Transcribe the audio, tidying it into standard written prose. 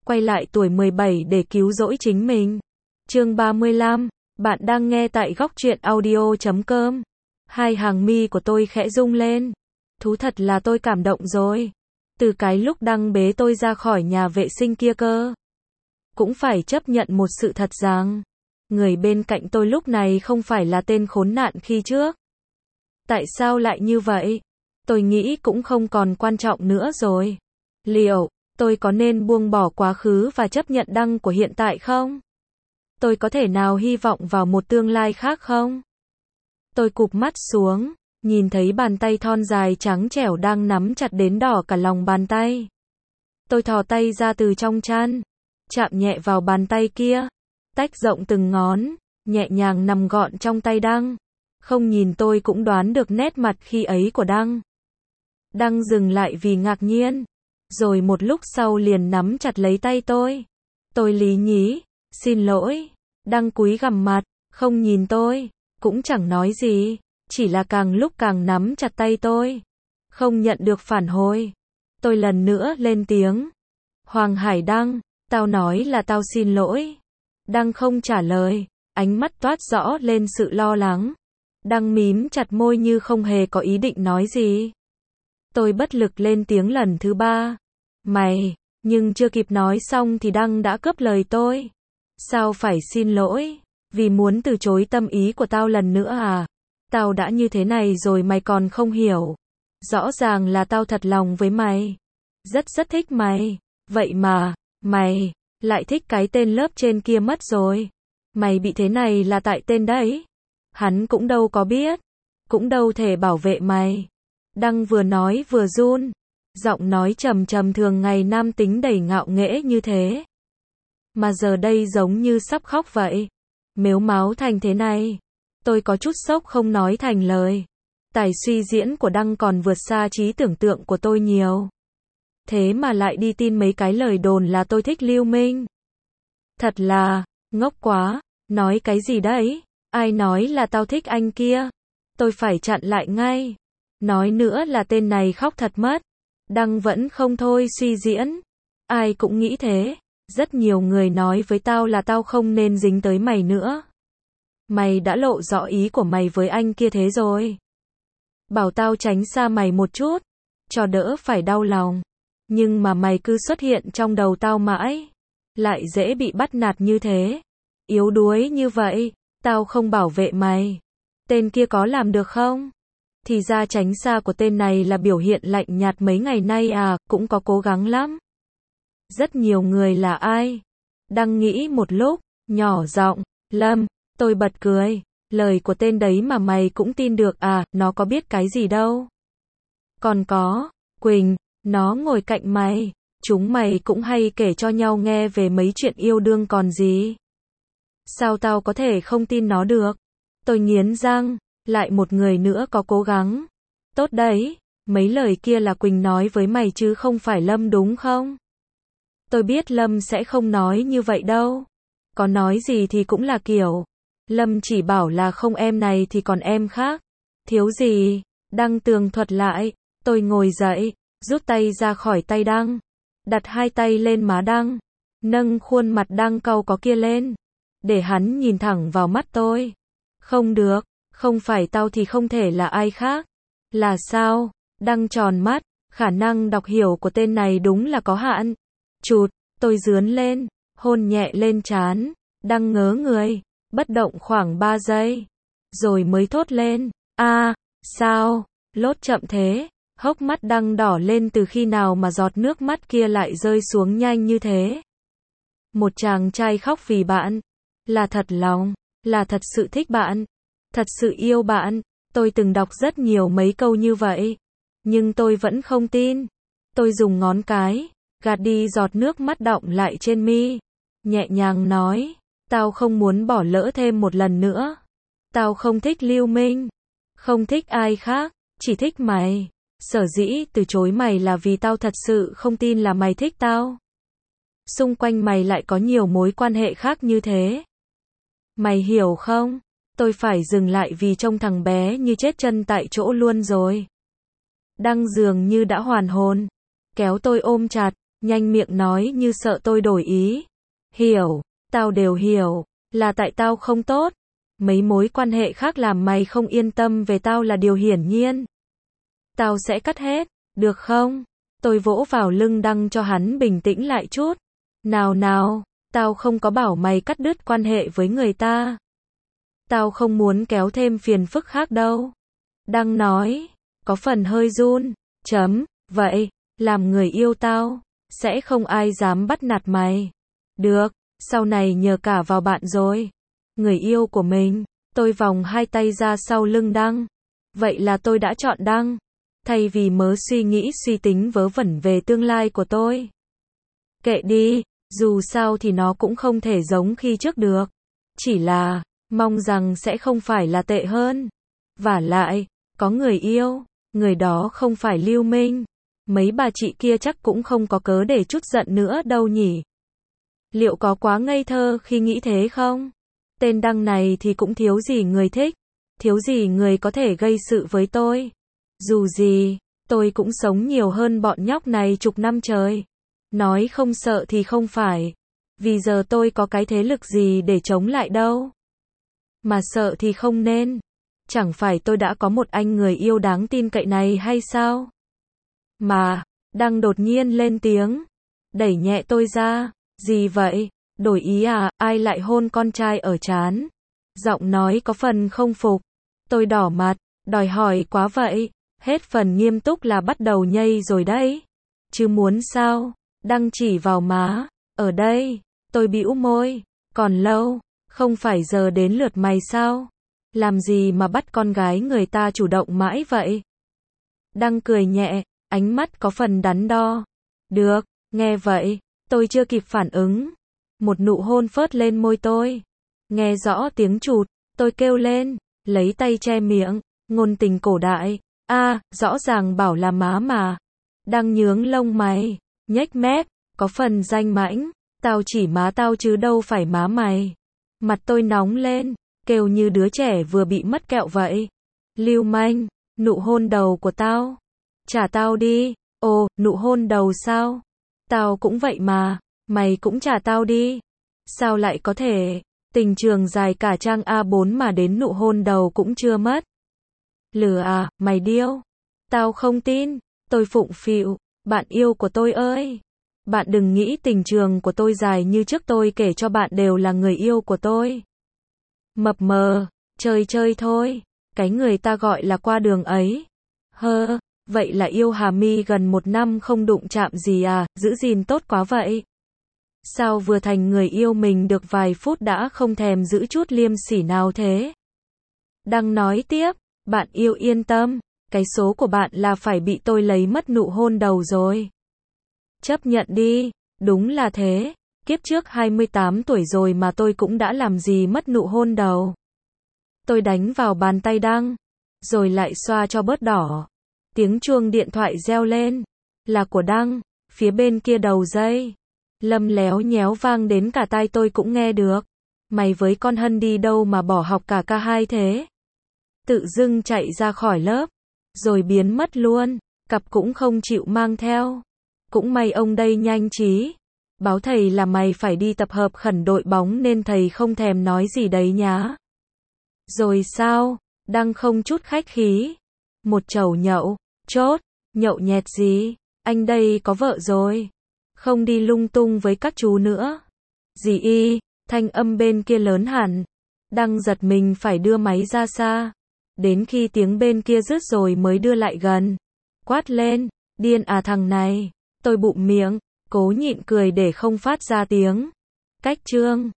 quay lại tuổi 17 để cứu rỗi chính mình. Chương 35, bạn đang nghe tại góc truyện audio.com. Hai hàng mi của tôi khẽ rung lên. Thú thật là tôi cảm động rồi. Từ cái lúc Đăng bế tôi ra khỏi nhà vệ sinh kia cơ. Cũng phải chấp nhận một sự thật rằng, người bên cạnh tôi lúc này không phải là tên khốn nạn khi trước. Tại sao lại như vậy? Tôi nghĩ cũng không còn quan trọng nữa rồi. Liệu tôi có nên buông bỏ quá khứ và chấp nhận Đăng của hiện tại không? Tôi có thể nào hy vọng vào một tương lai khác không? Tôi cụp mắt xuống, nhìn thấy bàn tay thon dài trắng trẻo đang nắm chặt đến đỏ cả lòng bàn tay. Tôi thò tay ra từ trong chăn, chạm nhẹ vào bàn tay kia, tách rộng từng ngón, nhẹ nhàng nằm gọn trong tay Đăng. Không nhìn tôi cũng đoán được nét mặt khi ấy của Đăng. Đăng dừng lại vì ngạc nhiên, rồi một lúc sau liền nắm chặt lấy tay tôi. Tôi lý nhí, xin lỗi. Đăng cúi gằm mặt, không nhìn tôi, cũng chẳng nói gì, chỉ là càng lúc càng nắm chặt tay tôi. Không nhận được phản hồi, tôi lần nữa lên tiếng. Hoàng Hải Đăng, tao nói là tao xin lỗi. Đăng không trả lời, ánh mắt toát rõ lên sự lo lắng. Đăng mím chặt môi như không hề có ý định nói gì. Tôi bất lực lên tiếng lần thứ ba. Mày, nhưng chưa kịp nói xong thì Đăng đã cướp lời tôi. Sao phải xin lỗi? Vì muốn từ chối tâm ý của tao lần nữa à? Tao đã như thế này rồi mày còn không hiểu. Rõ ràng là tao thật lòng với mày. Rất thích mày. Vậy mà, mày lại thích cái tên lớp trên kia mất rồi. Mày bị thế này là tại tên đấy. Hắn cũng đâu có biết. Cũng đâu thể bảo vệ mày. Đăng vừa nói vừa run. Giọng nói trầm trầm thường ngày nam tính đầy ngạo nghễ như thế. Mà giờ đây giống như sắp khóc vậy. Mếu máo thành thế này. Tôi có chút sốc không nói thành lời. Tài suy diễn của Đăng còn vượt xa trí tưởng tượng của tôi nhiều. Thế mà lại đi tin mấy cái lời đồn là tôi thích Lưu Minh. Thật là, ngốc quá. Nói cái gì đấy? Ai nói là tao thích anh kia? Tôi phải chặn lại ngay. Nói nữa là tên này khóc thật mất. Đăng vẫn không thôi suy diễn. Ai cũng nghĩ thế. Rất nhiều người nói với tao là tao không nên dính tới mày nữa. Mày đã lộ rõ ý của mày với anh kia thế rồi. Bảo tao tránh xa mày một chút, cho đỡ phải đau lòng. Nhưng mà mày cứ xuất hiện trong đầu tao mãi. Lại dễ bị bắt nạt như thế. Yếu đuối như vậy, tao không bảo vệ mày. Tên kia có làm được không? Thì ra tránh xa của tên này là biểu hiện lạnh nhạt mấy ngày nay à, cũng có cố gắng lắm. Rất nhiều người là ai? Đăng nghĩ một lúc, nhỏ giọng, Lâm, tôi bật cười. Lời của tên đấy mà mày cũng tin được à, nó có biết cái gì đâu. Còn có, Quỳnh, nó ngồi cạnh mày, chúng mày cũng hay kể cho nhau nghe về mấy chuyện yêu đương còn gì. Sao tao có thể không tin nó được? Tôi nghiến răng, lại một người nữa có cố gắng. Tốt đấy, mấy lời kia là Quỳnh nói với mày chứ không phải Lâm đúng không? Tôi biết Lâm sẽ không nói như vậy đâu. Có nói gì thì cũng là kiểu. Lâm chỉ bảo là không em này thì còn em khác. Thiếu gì? Đăng tường thuật lại. Tôi ngồi dậy, rút tay ra khỏi tay Đăng. Đặt hai tay lên má Đăng. Nâng khuôn mặt Đăng cau có kia lên. Để hắn nhìn thẳng vào mắt tôi. Không được, không phải tao thì không thể là ai khác. Là sao? Đăng tròn mắt. Khả năng đọc hiểu của tên này đúng là có hạn. Chụt, tôi rướn lên, hôn nhẹ lên trán. Đăng ngớ người, bất động khoảng 3 giây. Rồi mới thốt lên, sao, lốt chậm thế. Hốc mắt Đăng đỏ lên từ khi nào mà giọt nước mắt kia lại rơi xuống nhanh như thế. Một chàng trai khóc vì bạn, là thật lòng, là thật sự thích bạn, thật sự yêu bạn. Tôi từng đọc rất nhiều mấy câu như vậy, nhưng tôi vẫn không tin. Tôi dùng ngón cái gạt đi giọt nước mắt đọng lại trên mi, nhẹ nhàng nói, tao không muốn bỏ lỡ thêm một lần nữa. Tao không thích Lưu Minh, không thích ai khác, chỉ thích mày. Sở dĩ từ chối mày là vì tao thật sự không tin là mày thích tao. Xung quanh mày lại có nhiều mối quan hệ khác như thế. Mày hiểu không? Tôi phải dừng lại vì trông thằng bé như chết chân tại chỗ luôn rồi. Đăng dường như đã hoàn hồn, kéo tôi ôm chặt, Nhanh miệng nói như sợ tôi đổi ý. Hiểu, tao đều hiểu, là tại tao không tốt. Mấy mối quan hệ khác làm mày không yên tâm về tao là điều hiển nhiên. Tao sẽ cắt hết, được không? Tôi vỗ vào lưng Đăng cho hắn bình tĩnh lại chút. Nào nào, tao không có bảo mày cắt đứt quan hệ với người ta. Tao không muốn kéo thêm phiền phức khác đâu. Đăng nói, có phần hơi run. Vậy, làm người yêu tao, sẽ không ai dám bắt nạt mày. Được, sau này nhờ cả vào bạn rồi. Người yêu của mình, tôi vòng hai tay ra sau lưng Đăng. Vậy là tôi đã chọn Đăng. Thay vì mớ suy nghĩ suy tính vớ vẩn về tương lai của tôi. Kệ đi, dù sao thì nó cũng không thể giống khi trước được. Chỉ là, mong rằng sẽ không phải là tệ hơn. Vả lại, có người yêu, người đó không phải Lưu Minh. Mấy bà chị kia chắc cũng không có cớ để chút giận nữa đâu nhỉ. Liệu có quá ngây thơ khi nghĩ thế không? Tên Đăng này thì cũng thiếu gì người thích, thiếu gì người có thể gây sự với tôi. Dù gì, tôi cũng sống nhiều hơn bọn nhóc này chục năm trời. Nói không sợ thì không phải. Vì giờ tôi có cái thế lực gì để chống lại đâu. Mà sợ thì không nên. Chẳng phải tôi đã có một anh người yêu đáng tin cậy này hay sao? Mà, Đăng đột nhiên lên tiếng. Đẩy nhẹ tôi ra. Gì vậy? Đổi ý à? Ai lại hôn con trai ở trán? Giọng nói có phần không phục. Tôi đỏ mặt, đòi hỏi quá vậy. Hết phần nghiêm túc là bắt đầu nhây rồi đấy. Chứ muốn sao? Đăng chỉ vào má. Ở đây. Tôi bĩu môi. Còn lâu. Không phải giờ đến lượt mày sao? Làm gì mà bắt con gái người ta chủ động mãi vậy? Đăng cười nhẹ, ánh mắt có phần đắn đo. Được, nghe vậy, tôi chưa kịp phản ứng. Một nụ hôn phớt lên môi tôi. Nghe rõ tiếng chụt, tôi kêu lên, lấy tay che miệng, ngôn tình cổ đại. Rõ ràng bảo là má mà. Đăng nhướng lông mày, nhếch mép, có phần danh mãnh. Tao chỉ má tao chứ đâu phải má mày. Mặt tôi nóng lên, kêu như đứa trẻ vừa bị mất kẹo vậy. Lưu manh, nụ hôn đầu của tao. Trả tao đi. Ồ, nụ hôn đầu sao? Tao cũng vậy mà, mày cũng trả tao đi. Sao lại có thể? Tình trường dài cả trang A4 mà đến nụ hôn đầu cũng chưa mất. Lừa à, mày điêu. Tao không tin. Tôi phụng phịu. Bạn yêu của tôi ơi. Bạn đừng nghĩ tình trường của tôi dài như trước tôi kể cho bạn đều là người yêu của tôi. Mập mờ, chơi chơi thôi. Cái người ta gọi là qua đường ấy. Vậy là yêu Hà Mi gần 1 năm không đụng chạm gì à, giữ gìn tốt quá vậy. Sao vừa thành người yêu mình được vài phút đã không thèm giữ chút liêm sỉ nào thế? Đăng nói tiếp, bạn yêu yên tâm, cái số của bạn là phải bị tôi lấy mất nụ hôn đầu rồi. Chấp nhận đi, đúng là thế, kiếp trước 28 tuổi rồi mà tôi cũng đã làm gì mất nụ hôn đầu. Tôi đánh vào bàn tay Đăng, rồi lại xoa cho bớt đỏ. Tiếng chuông điện thoại reo lên, là của Đăng, phía bên kia đầu dây. Lầm léo nhéo vang đến cả tai tôi cũng nghe được. Mày với con Hân đi đâu mà bỏ học cả ca hai thế? Tự dưng chạy ra khỏi lớp, rồi biến mất luôn, cặp cũng không chịu mang theo. Cũng may ông đây nhanh trí. Báo thầy là mày phải đi tập hợp khẩn đội bóng nên thầy không thèm nói gì đấy nhá. Rồi sao? Đăng không chút khách khí. Một chầu nhậu, chốt, nhậu nhẹt gì? Anh đây có vợ rồi. Không đi lung tung với các chú nữa. Dì y, thanh âm bên kia lớn hẳn. Đăng giật mình phải đưa máy ra xa. Đến khi tiếng bên kia dứt rồi mới đưa lại gần. Quát lên, điên à thằng này. Tôi bụm miệng, cố nhịn cười để không phát ra tiếng. Cách chương